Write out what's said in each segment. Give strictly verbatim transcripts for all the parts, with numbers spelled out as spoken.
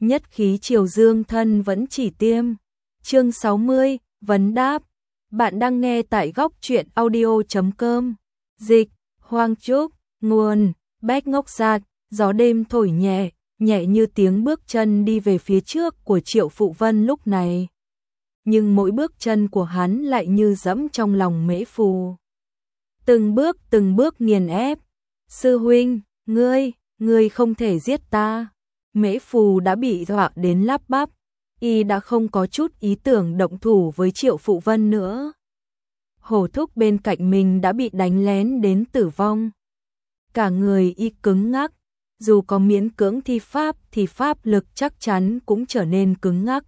nhất khí triều dương thân vẫn chỉ tiêm. Chương sáu mươi, vấn đáp. Bạn đang nghe tại góc truyện audio chấm com. Dịch, Hoang Trúc, nguồn, Bách Ngốc Giạt, gió đêm thổi nhẹ, nhẹ như tiếng bước chân đi về phía trước của Triệu Phụ Vân lúc này. Nhưng mỗi bước chân của hắn lại như dẫm trong lòng Mễ Phù. Từng bước từng bước nghiền ép. Sư huynh, ngươi, ngươi không thể giết ta. Mễ Phù đã bị dọa đến lắp bắp. Y đã không có chút ý tưởng động thủ với Triệu Phụ Vân nữa. Hổ thúc bên cạnh mình đã bị đánh lén đến tử vong. Cả người y cứng ngắc, dù có miễn cưỡng thi pháp thì pháp lực chắc chắn cũng trở nên cứng ngắc.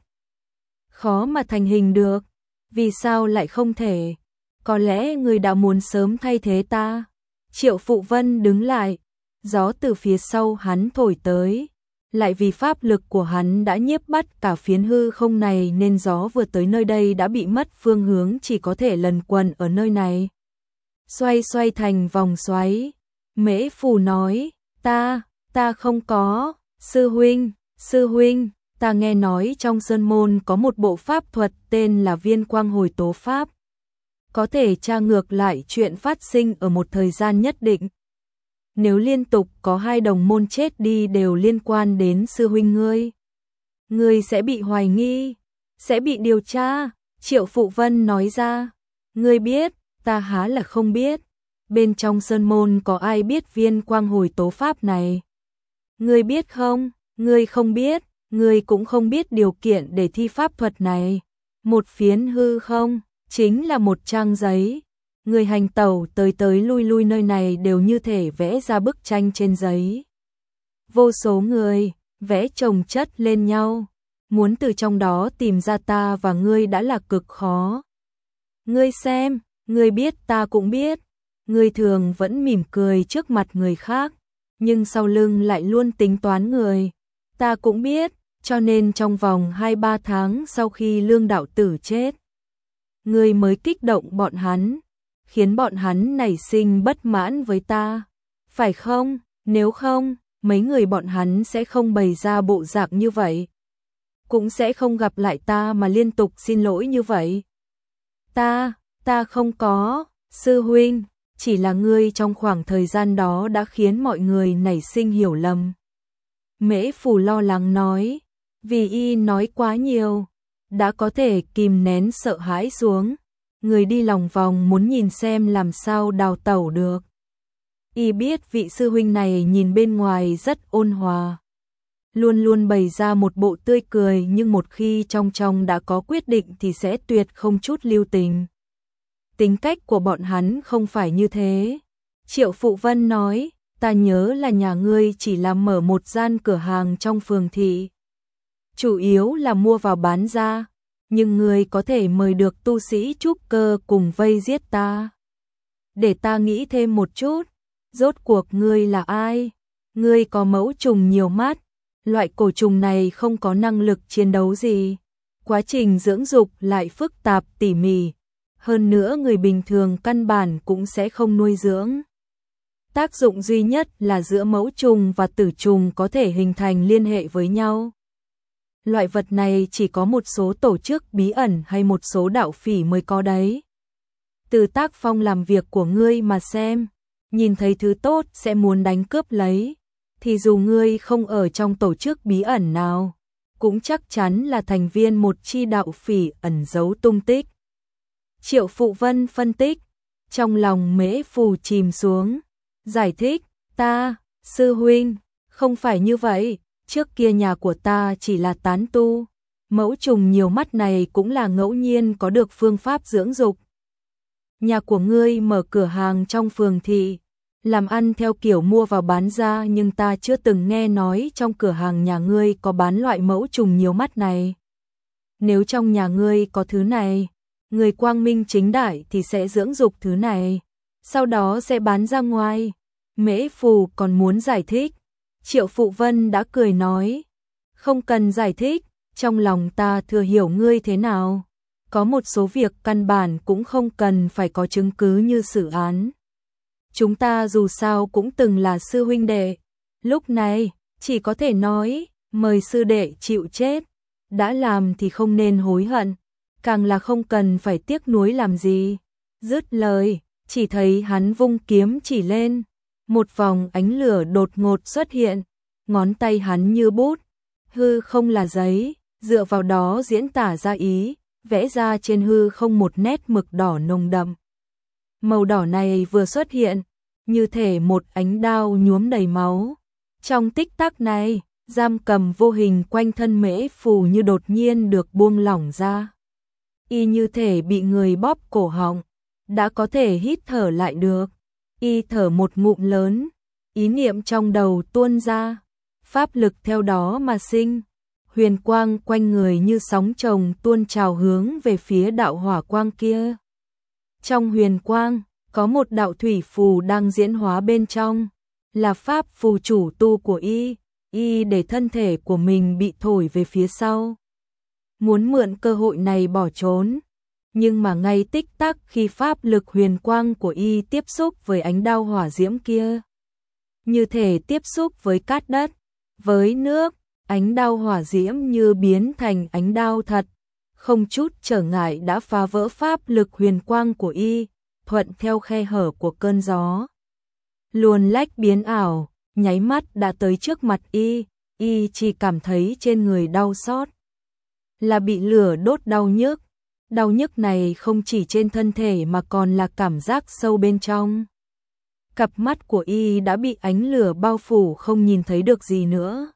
Khó mà thành hình được, vì sao lại không thể? Có lẽ người đã muốn sớm thay thế ta. Triệu Phụ Vân đứng lại, gió từ phía sau hắn thổi tới. Lại vì pháp lực của hắn đã nhiếp bắt cả phiến hư không này nên gió vừa tới nơi đây đã bị mất phương hướng, chỉ có thể lần quần ở nơi này. Xoay xoay thành vòng xoáy. Mễ Phù nói, ta, ta không có, sư huynh, sư huynh, ta nghe nói trong sơn môn có một bộ pháp thuật tên là Viên Quang Hồi Tố Pháp. Có thể tra ngược lại chuyện phát sinh ở một thời gian nhất định. Nếu liên tục có hai đồng môn chết đi đều liên quan đến sư huynh ngươi, ngươi sẽ bị hoài nghi, sẽ bị điều tra. Triệu Phụ Vân nói ra, ngươi biết, ta há là không biết. Bên trong sơn môn có ai biết Viên Quang Hồi Tố Pháp này? Ngươi biết không? Ngươi không biết, ngươi cũng không biết điều kiện để thi pháp thuật này. Một phiến hư không, chính là một trang giấy. Người hành tẩu tới tới lui lui nơi này đều như thể vẽ ra bức tranh trên giấy. Vô số người, vẽ chồng chất lên nhau. Muốn từ trong đó tìm ra ta và ngươi đã là cực khó. Ngươi xem, ngươi biết ta cũng biết. Ngươi thường vẫn mỉm cười trước mặt người khác, nhưng sau lưng lại luôn tính toán người. Ta cũng biết, cho nên trong vòng hai ba tháng sau khi Lương đạo tử chết, ngươi mới kích động bọn hắn, khiến bọn hắn nảy sinh bất mãn với ta. Phải không? Nếu không, mấy người bọn hắn sẽ không bày ra bộ dạng như vậy. Cũng sẽ không gặp lại ta mà liên tục xin lỗi như vậy. Ta, ta không có, sư huynh. Chỉ là ngươi trong khoảng thời gian đó đã khiến mọi người nảy sinh hiểu lầm. Mễ Phù lo lắng nói, vì y nói quá nhiều, đã có thể kìm nén sợ hãi xuống. Người đi lòng vòng muốn nhìn xem làm sao đào tẩu được. Y biết vị sư huynh này nhìn bên ngoài rất ôn hòa, luôn luôn bày ra một bộ tươi cười, nhưng một khi trong trong đã có quyết định thì sẽ tuyệt không chút lưu tình. Tính cách của bọn hắn không phải như thế. Triệu Phụ Vân nói, ta nhớ là nhà ngươi chỉ là mở một gian cửa hàng trong phường thị. Chủ yếu là mua vào bán ra, nhưng ngươi có thể mời được tu sĩ trúc cơ cùng vây giết ta. Để ta nghĩ thêm một chút, rốt cuộc ngươi là ai? Ngươi có mẫu trùng nhiều mắt, loại cổ trùng này không có năng lực chiến đấu gì. Quá trình dưỡng dục lại phức tạp tỉ mỉ. Hơn nữa người bình thường căn bản cũng sẽ không nuôi dưỡng. Tác dụng duy nhất là giữa mẫu trùng và tử trùng có thể hình thành liên hệ với nhau. Loại vật này chỉ có một số tổ chức bí ẩn hay một số đạo phỉ mới có đấy. Từ tác phong làm việc của ngươi mà xem, nhìn thấy thứ tốt sẽ muốn đánh cướp lấy, thì dù ngươi không ở trong tổ chức bí ẩn nào, cũng chắc chắn là thành viên một chi đạo phỉ ẩn giấu tung tích. Triệu Phụ Vân phân tích, trong lòng Mễ Phù chìm xuống, giải thích, ta, sư huynh, không phải như vậy, trước kia nhà của ta chỉ là tán tu, mẫu trùng nhiều mắt này cũng là ngẫu nhiên có được phương pháp dưỡng dục. Nhà của ngươi mở cửa hàng trong phường thị, làm ăn theo kiểu mua vào bán ra, nhưng ta chưa từng nghe nói trong cửa hàng nhà ngươi có bán loại mẫu trùng nhiều mắt này. Nếu trong nhà ngươi có thứ này, người quang minh chính đại thì sẽ dưỡng dục thứ này, sau đó sẽ bán ra ngoài. Mễ Phù còn muốn giải thích, Triệu Phụ Vân đã cười nói, không cần giải thích, trong lòng ta thừa hiểu ngươi thế nào. Có một số việc căn bản cũng không cần phải có chứng cứ như xử án. Chúng ta dù sao cũng từng là sư huynh đệ, lúc này chỉ có thể nói mời sư đệ chịu chết, đã làm thì không nên hối hận, càng là không cần phải tiếc nuối làm gì. Dứt lời, chỉ thấy hắn vung kiếm chỉ lên, một vòng ánh lửa đột ngột xuất hiện, ngón tay hắn như bút, hư không là giấy, dựa vào đó diễn tả ra ý, vẽ ra trên hư không một nét mực đỏ nồng đậm. Màu đỏ này vừa xuất hiện, như thể một ánh đao nhuốm đầy máu. Trong tích tắc này, giam cầm vô hình quanh thân Mễ Phù như đột nhiên được buông lỏng ra. Y như thể bị người bóp cổ họng, đã có thể hít thở lại được. Y thở một ngụm lớn, ý niệm trong đầu tuôn ra, pháp lực theo đó mà sinh. Huyền quang quanh người như sóng chồng tuôn trào hướng về phía đạo hỏa quang kia. Trong huyền quang, có một đạo thủy phù đang diễn hóa bên trong, là pháp phù chủ tu của y, y để thân thể của mình bị thổi về phía sau. Muốn mượn cơ hội này bỏ trốn, nhưng mà ngay tích tắc khi pháp lực huyền quang của y tiếp xúc với ánh đao hỏa diễm kia, như thể tiếp xúc với cát đất, với nước, ánh đao hỏa diễm như biến thành ánh đao thật, không chút trở ngại đã phá vỡ pháp lực huyền quang của y, thuận theo khe hở của cơn gió. Luồn lách biến ảo, nháy mắt đã tới trước mặt y, y chỉ cảm thấy trên người đau xót. Là bị lửa đốt đau nhức, đau nhức này không chỉ trên thân thể mà còn là cảm giác sâu bên trong. Cặp mắt của y đã bị ánh lửa bao phủ không nhìn thấy được gì nữa.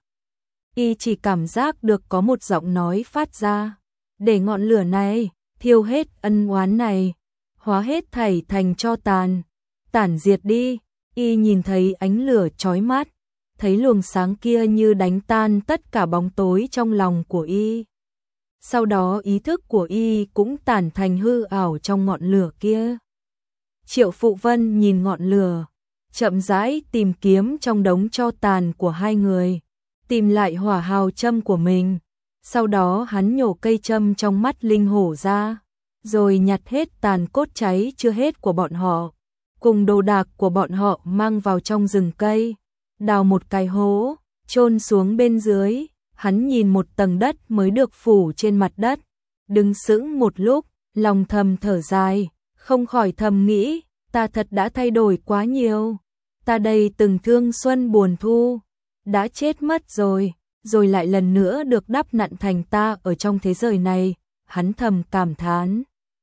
Y chỉ cảm giác được có một giọng nói phát ra, để ngọn lửa này, thiêu hết ân oán này, hóa hết thảy thành tro tàn, tản diệt đi. Y nhìn thấy ánh lửa chói mắt, thấy luồng sáng kia như đánh tan tất cả bóng tối trong lòng của y. Sau đó ý thức của y cũng tản thành hư ảo trong ngọn lửa kia. Triệu Phụ Vân nhìn ngọn lửa, chậm rãi tìm kiếm trong đống tro tàn của hai người, tìm lại hỏa hào châm của mình. Sau đó hắn nhổ cây châm trong mắt linh hổ ra, rồi nhặt hết tàn cốt cháy chưa hết của bọn họ, cùng đồ đạc của bọn họ mang vào trong rừng cây, đào một cái hố, chôn xuống bên dưới. Hắn nhìn một tầng đất mới được phủ trên mặt đất, đứng sững một lúc, lòng thầm thở dài, không khỏi thầm nghĩ, ta thật đã thay đổi quá nhiều. Ta đây từng thương xuân buồn thu, đã chết mất rồi, rồi lại lần nữa được đắp nặn thành ta ở trong thế giới này, hắn thầm cảm thán.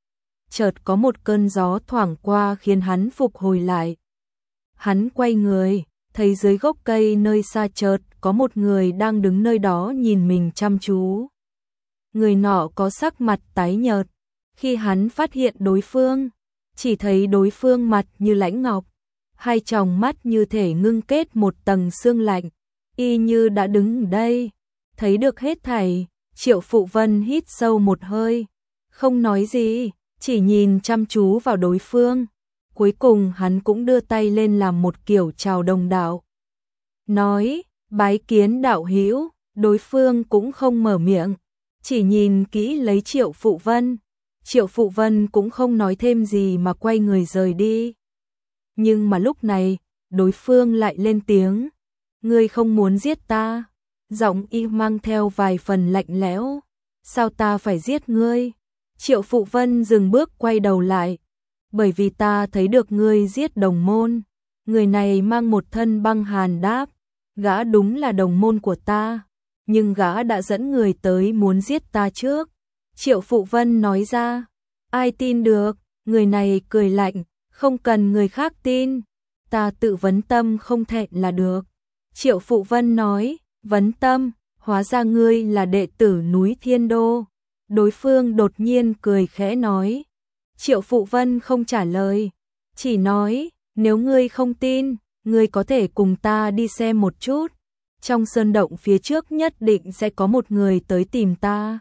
Chợt có một cơn gió thoảng qua khiến hắn phục hồi lại. Hắn quay người, thấy dưới gốc cây nơi xa chợt có một người đang đứng nơi đó nhìn mình chăm chú. Người nọ có sắc mặt tái nhợt, khi hắn phát hiện đối phương, chỉ thấy đối phương mặt như lãnh ngọc, hai tròng mắt như thể ngưng kết một tầng sương lạnh, y như đã đứng ở đây, thấy được hết thảy. Triệu Phụ Vân hít sâu một hơi, không nói gì, chỉ nhìn chăm chú vào đối phương. Cuối cùng hắn cũng đưa tay lên làm một kiểu chào đồng đạo. Nói, bái kiến đạo hữu, đối phương cũng không mở miệng, chỉ nhìn kỹ lấy Triệu Phụ Vân. Triệu Phụ Vân cũng không nói thêm gì mà quay người rời đi. Nhưng mà lúc này, đối phương lại lên tiếng. Ngươi không muốn giết ta? Giọng y mang theo vài phần lạnh lẽo. Sao ta phải giết ngươi? Triệu Phụ Vân dừng bước quay đầu lại. Bởi vì ta thấy được ngươi giết đồng môn. Người này mang một thân băng hàn đáp. Gã đúng là đồng môn của ta. Nhưng gã đã dẫn người tới muốn giết ta trước. Triệu Phụ Vân nói ra. Ai tin được? Người này cười lạnh. Không cần người khác tin. Ta tự vấn tâm không thẹn là được. Triệu Phụ Vân nói. Vấn tâm, hóa ra ngươi là đệ tử núi Thiên Đô. Đối phương đột nhiên cười khẽ nói. Triệu Phụ Vân không trả lời, chỉ nói, nếu ngươi không tin, ngươi có thể cùng ta đi xem một chút. Trong sơn động phía trước nhất định sẽ có một người tới tìm ta.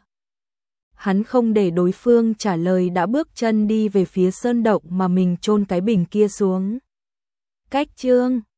Hắn không để đối phương trả lời đã bước chân đi về phía sơn động mà mình chôn cái bình kia xuống. Cách chương